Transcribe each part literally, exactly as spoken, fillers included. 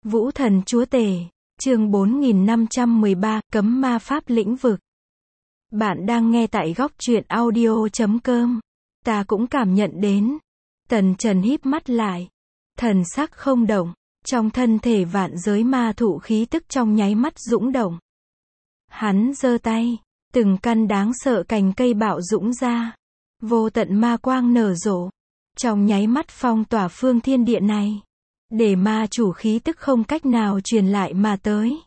Vũ thần chúa tể, chương bốn nghìn năm trăm mười ba, cấm ma pháp lĩnh vực. Bạn đang nghe tại góc truyện audio chấm com. Ta cũng cảm nhận đến. Tần Trần híp mắt lại. Thần sắc không động. Trong thân thể vạn giới ma thụ khí tức trong nháy mắt dũng động. Hắn giơ tay. Từng căn đáng sợ cành cây bạo dũng ra. Vô tận ma quang nở rộ. Trong nháy mắt phong tỏa phương thiên địa này. Để ma chủ khí tức không cách nào truyền lại mà tới.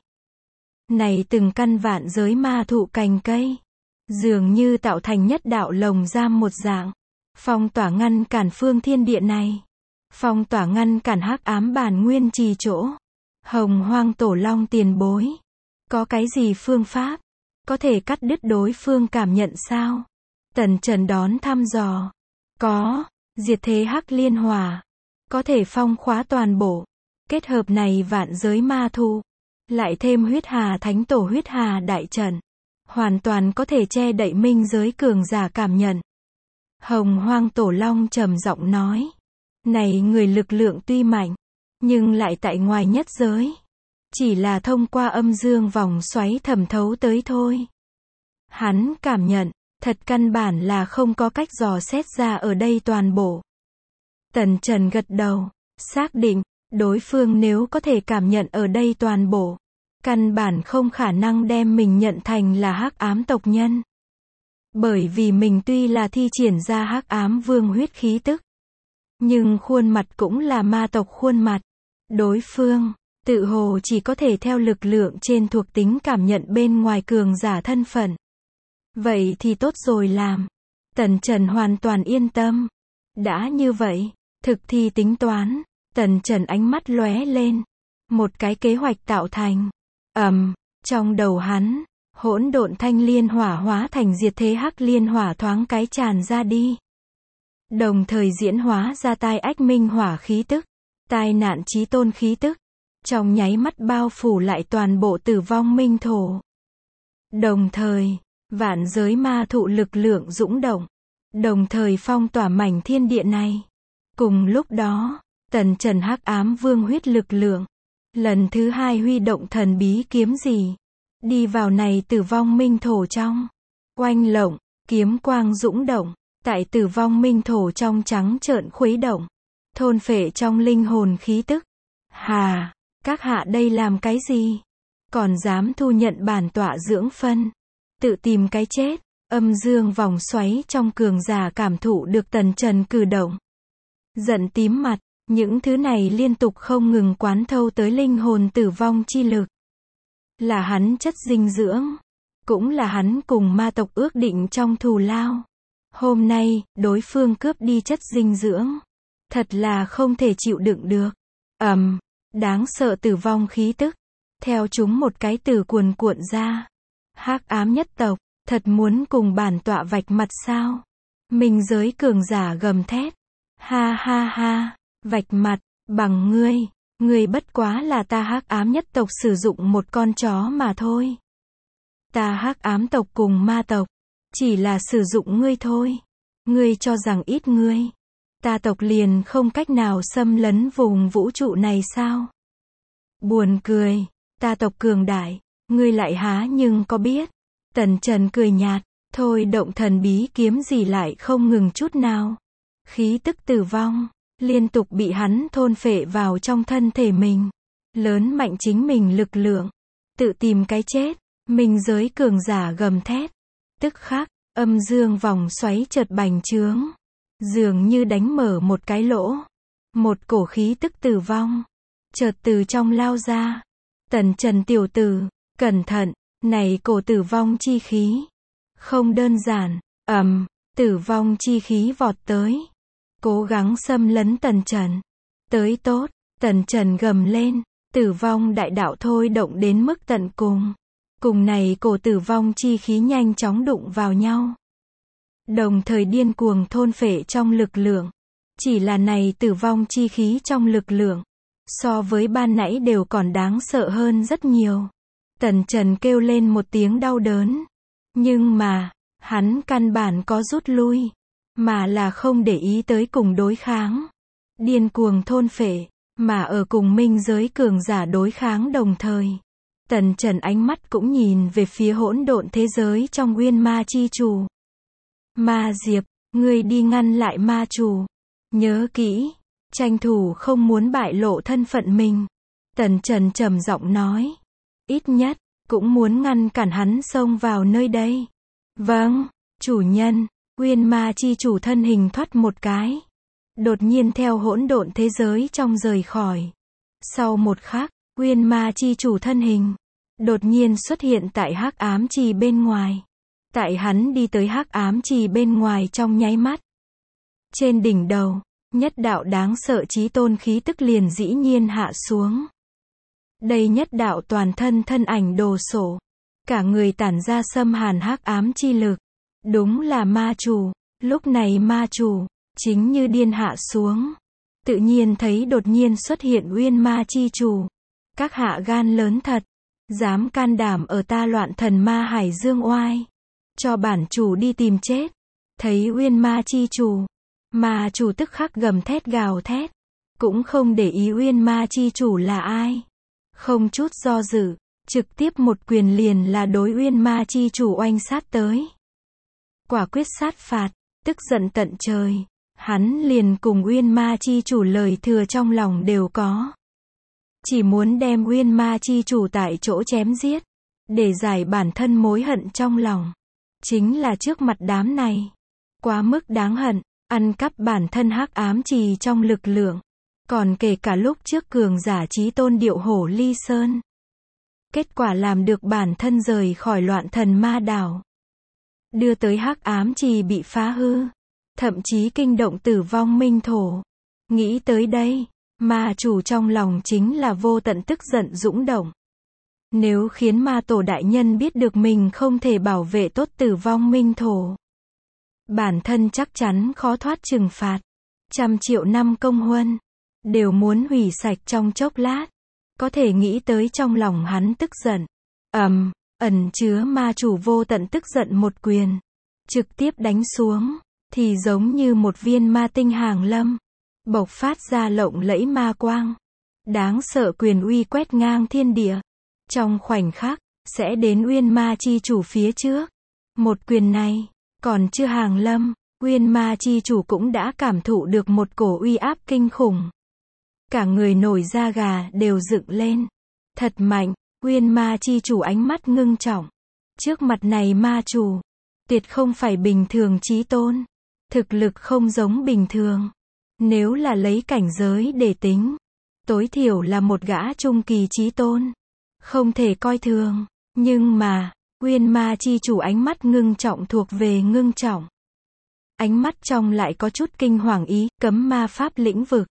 Này từng căn vạn giới ma thụ cành cây. Dường như tạo thành nhất đạo lồng giam một dạng. Phong tỏa ngăn cản phương thiên địa này. Phong tỏa ngăn cản hắc ám bản nguyên trì chỗ. Hồng hoang tổ long tiền bối. Có cái gì phương pháp? Có thể cắt đứt đối phương cảm nhận sao? Tần Trần đón thăm dò. Có. Diệt thế hắc liên hỏa. Có thể phong khóa toàn bộ. Kết hợp này vạn giới ma thụ. Lại thêm huyết hà thánh tổ huyết hà đại trận. Hoàn toàn có thể che đậy minh giới cường giả cảm nhận. Hồng hoang tổ long trầm giọng nói. Này người lực lượng tuy mạnh. Nhưng lại tại ngoài nhất giới. Chỉ là thông qua âm dương vòng xoáy thẩm thấu tới thôi. Hắn cảm nhận. Thật căn bản là không có cách dò xét ra ở đây toàn bộ. Tần Trần gật đầu. Xác định. Đối phương nếu có thể cảm nhận ở đây toàn bộ. Căn bản không khả năng đem mình nhận thành là hắc ám tộc nhân. Bởi vì mình tuy là thi triển ra hắc ám vương huyết khí tức. Nhưng khuôn mặt cũng là ma tộc khuôn mặt. Đối phương, tự hồ chỉ có thể theo lực lượng trên thuộc tính cảm nhận bên ngoài cường giả thân phận. Vậy thì tốt rồi làm. Tần Trần hoàn toàn yên tâm. Đã như vậy, thực thi tính toán. Tần Trần ánh mắt lóe lên. Một cái kế hoạch tạo thành. Ầm, um, trong đầu hắn, hỗn độn thanh liên hỏa hóa thành diệt thế hắc liên hỏa thoáng cái tràn ra đi. Đồng thời diễn hóa ra tai ách minh hỏa khí tức, tai nạn chí tôn khí tức, trong nháy mắt bao phủ lại toàn bộ tử vong minh thổ. Đồng thời, vạn giới ma thụ lực lượng dũng động, đồng thời phong tỏa mảnh thiên địa này. Cùng lúc đó, Tần Trần hắc ám vương huyết lực lượng, lần thứ hai huy động thần bí kiếm gì, đi vào này tử vong minh thổ trong. Oanh lộng, kiếm quang dũng động, tại tử vong minh thổ trong trắng trợn khuấy động, thôn phệ trong linh hồn khí tức. Hà, các hạ đây làm cái gì? Còn dám thu nhận bản tọa dưỡng phân, tự tìm cái chết. Âm dương vòng xoáy trong cường giả cảm thụ được Tần Trần cử động. Giận tím mặt. Những thứ này liên tục không ngừng quán thâu tới linh hồn tử vong chi lực. Là hắn chất dinh dưỡng. Cũng là hắn cùng ma tộc ước định trong thù lao. Hôm nay, đối phương cướp đi chất dinh dưỡng. Thật là không thể chịu đựng được. Ầm, um, đáng sợ tử vong khí tức. Theo chúng một cái từ cuồn cuộn ra. Hắc ám nhất tộc, thật muốn cùng bản tọa vạch mặt sao? Minh giới cường giả gầm thét. Ha ha ha. Vạch mặt, bằng ngươi, ngươi bất quá là ta hắc ám nhất tộc sử dụng một con chó mà thôi. Ta hắc ám tộc cùng ma tộc, chỉ là sử dụng ngươi thôi. Ngươi cho rằng ít ngươi, ta tộc liền không cách nào xâm lấn vùng vũ trụ này sao? Buồn cười, ta tộc cường đại, ngươi lại há nhưng có biết. Tần Trần cười nhạt, thôi động thần bí kiếm gì lại không ngừng chút nào. Khí tức tử vong liên tục bị hắn thôn phệ vào trong thân thể mình. Lớn mạnh chính mình lực lượng. Tự tìm cái chết. Minh giới cường giả gầm thét. Tức khắc, âm dương vòng xoáy chợt bành trướng. Dường như đánh mở một cái lỗ. Một cổ khí tức tử vong. Chợt từ trong lao ra. Tần Trần tiểu tử, cẩn thận, này cổ tử vong chi khí. Không đơn giản, ầm, um, tử vong chi khí vọt tới. Cố gắng xâm lấn Tần Trần. Tới tốt, Tần Trần gầm lên, tử vong đại đạo thôi động đến mức tận cùng. Cùng này cổ tử vong chi khí nhanh chóng đụng vào nhau. Đồng thời điên cuồng thôn phệ trong lực lượng. Chỉ là này tử vong chi khí trong lực lượng. So với ban nãy đều còn đáng sợ hơn rất nhiều. Tần Trần kêu lên một tiếng đau đớn. Nhưng mà, hắn căn bản có rút lui. Mà là không để ý tới cùng đối kháng. Điên cuồng thôn phệ, mà ở cùng minh giới cường giả đối kháng đồng thời. Tần Trần ánh mắt cũng nhìn về phía hỗn độn thế giới trong Uyên Ma Chi Chủ. Ma Diệp, ngươi đi ngăn lại ma chủ. Nhớ kỹ, tranh thủ không muốn bại lộ thân phận mình. Tần Trần trầm giọng nói. Ít nhất, cũng muốn ngăn cản hắn xông vào nơi đây. Vâng, chủ nhân. Uyên Ma Chi Chủ thân hình thoát một cái. Đột nhiên theo hỗn độn thế giới trong rời khỏi. Sau một khắc, Uyên Ma Chi Chủ thân hình đột nhiên xuất hiện tại hắc ám trì bên ngoài. Tại hắn đi tới hắc ám trì bên ngoài trong nháy mắt. Trên đỉnh đầu, nhất đạo đáng sợ chí tôn khí tức liền dĩ nhiên hạ xuống. Đây nhất đạo toàn thân thân ảnh đồ sộ. Cả người tản ra xâm hàn hắc ám chi lực. Đúng là ma chủ. Lúc này ma chủ chính như điên hạ xuống. Tự nhiên thấy đột nhiên xuất hiện Uyên Ma Chi Chủ. Các hạ gan lớn thật. Dám can đảm ở ta loạn thần ma hải dương oai. Cho bản chủ đi tìm chết. Thấy Uyên Ma Chi Chủ. Ma chủ tức khắc gầm thét gào thét. Cũng không để ý Uyên Ma Chi Chủ là ai. Không chút do dự. Trực tiếp một quyền liền là đối Uyên Ma Chi Chủ oanh sát tới. Quả quyết sát phạt. Tức giận tận trời. Hắn liền cùng Uyên Ma Chi Chủ lời thừa trong lòng đều có. Chỉ muốn đem Uyên Ma Chi Chủ tại chỗ chém giết. Để giải bản thân mối hận trong lòng. Chính là trước mặt đám này. Quá mức đáng hận. Ăn cắp bản thân hắc ám trì trong lực lượng. Còn kể cả lúc trước cường giả chí tôn điệu hổ ly sơn. Kết quả làm được bản thân rời khỏi loạn thần ma đảo. Đưa tới hắc ám trì bị phá hư. Thậm chí kinh động tử vong minh thổ. Nghĩ tới đây, ma chủ trong lòng chính là vô tận tức giận dũng động. Nếu khiến ma tổ đại nhân biết được mình không thể bảo vệ tốt tử vong minh thổ. Bản thân chắc chắn khó thoát trừng phạt. Trăm triệu năm công huân. Đều muốn hủy sạch trong chốc lát. Có thể nghĩ tới trong lòng hắn tức giận. ầm, um, ẩn chứa ma chủ vô tận tức giận một quyền. Trực tiếp đánh xuống. Thì giống như một viên ma tinh hàng lâm. Bộc phát ra lộng lẫy ma quang. Đáng sợ quyền uy quét ngang thiên địa. Trong khoảnh khắc, sẽ đến Uyên Ma Chi Chủ phía trước. Một quyền này, còn chưa hàng lâm, Uyên Ma Chi Chủ cũng đã cảm thụ được một cổ uy áp kinh khủng. Cả người nổi da gà đều dựng lên. Thật mạnh, Uyên Ma Chi Chủ ánh mắt ngưng trọng. Trước mặt này ma chủ, tuyệt không phải bình thường chí tôn. Thực lực không giống bình thường. Nếu là lấy cảnh giới để tính, tối thiểu là một gã trung kỳ chí tôn. Không thể coi thường. Nhưng mà, Uyên Ma Chi Chủ ánh mắt ngưng trọng thuộc về ngưng trọng. Ánh mắt trong lại có chút kinh hoàng ý, cấm ma pháp lĩnh vực.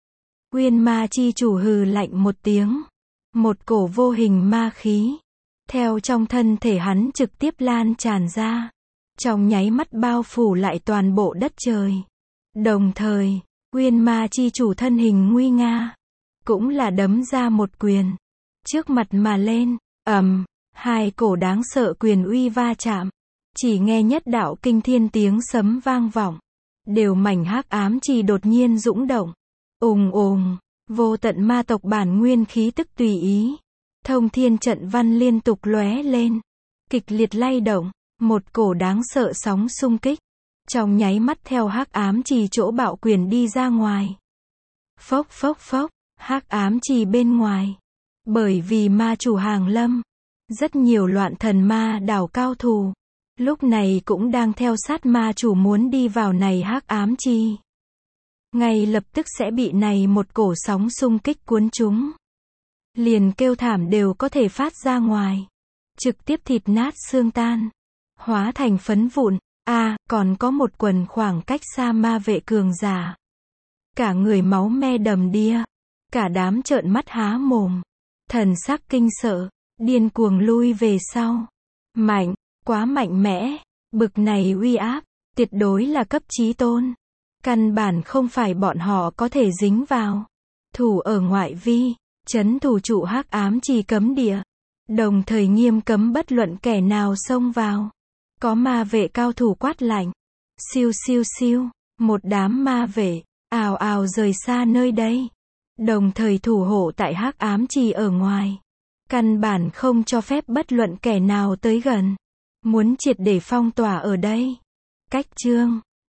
Uyên Ma Chi Chủ hừ lạnh một tiếng. Một cổ vô hình ma khí. Theo trong thân thể hắn trực tiếp lan tràn ra. Trong nháy mắt bao phủ lại toàn bộ đất trời. Đồng thời, Uyên Ma Chi Chủ thân hình nguy nga. Cũng là đấm ra một quyền. Trước mặt mà lên, ầm, um, hai cổ đáng sợ quyền uy va chạm. Chỉ nghe nhất đạo kinh thiên tiếng sấm vang vọng. Đều mảnh hắc ám trì đột nhiên dũng động. Ùng ùng, vô tận ma tộc bản nguyên khí tức tùy ý. Thông thiên trận văn liên tục lóe lên. Kịch liệt lay động. Một cổ đáng sợ sóng xung kích. Trong nháy mắt theo hắc ám trì chỗ bạo quyền đi ra ngoài. Phốc phốc phốc, hắc ám trì bên ngoài. Bởi vì ma chủ hàng lâm. Rất nhiều loạn thần ma đảo cao thủ. Lúc này cũng đang theo sát ma chủ muốn đi vào này hắc ám trì. Ngay lập tức sẽ bị này một cổ sóng xung kích cuốn chúng. Liền kêu thảm đều có thể phát ra ngoài. Trực tiếp thịt nát xương tan. Hóa thành phấn vụn. A, à, còn có một quần khoảng cách xa ma vệ cường giả. Cả người máu me đầm đìa. Cả đám trợn mắt há mồm. Thần sắc kinh sợ. Điên cuồng lui về sau. Mạnh, quá mạnh mẽ. Bực này uy áp. Tuyệt đối là cấp chí tôn. Căn bản không phải bọn họ có thể dính vào. Thủ ở ngoại vi. Trấn thủ trụ hắc ám trì cấm địa. Đồng thời nghiêm cấm bất luận kẻ nào xông vào. Có ma vệ cao thủ quát lạnh. Siêu siêu siêu. Một đám ma vệ. Ào ào rời xa nơi đây. Đồng thời thủ hộ tại hắc ám trì ở ngoài. Căn bản không cho phép bất luận kẻ nào tới gần. Muốn triệt để phong tỏa ở đây. Cách chương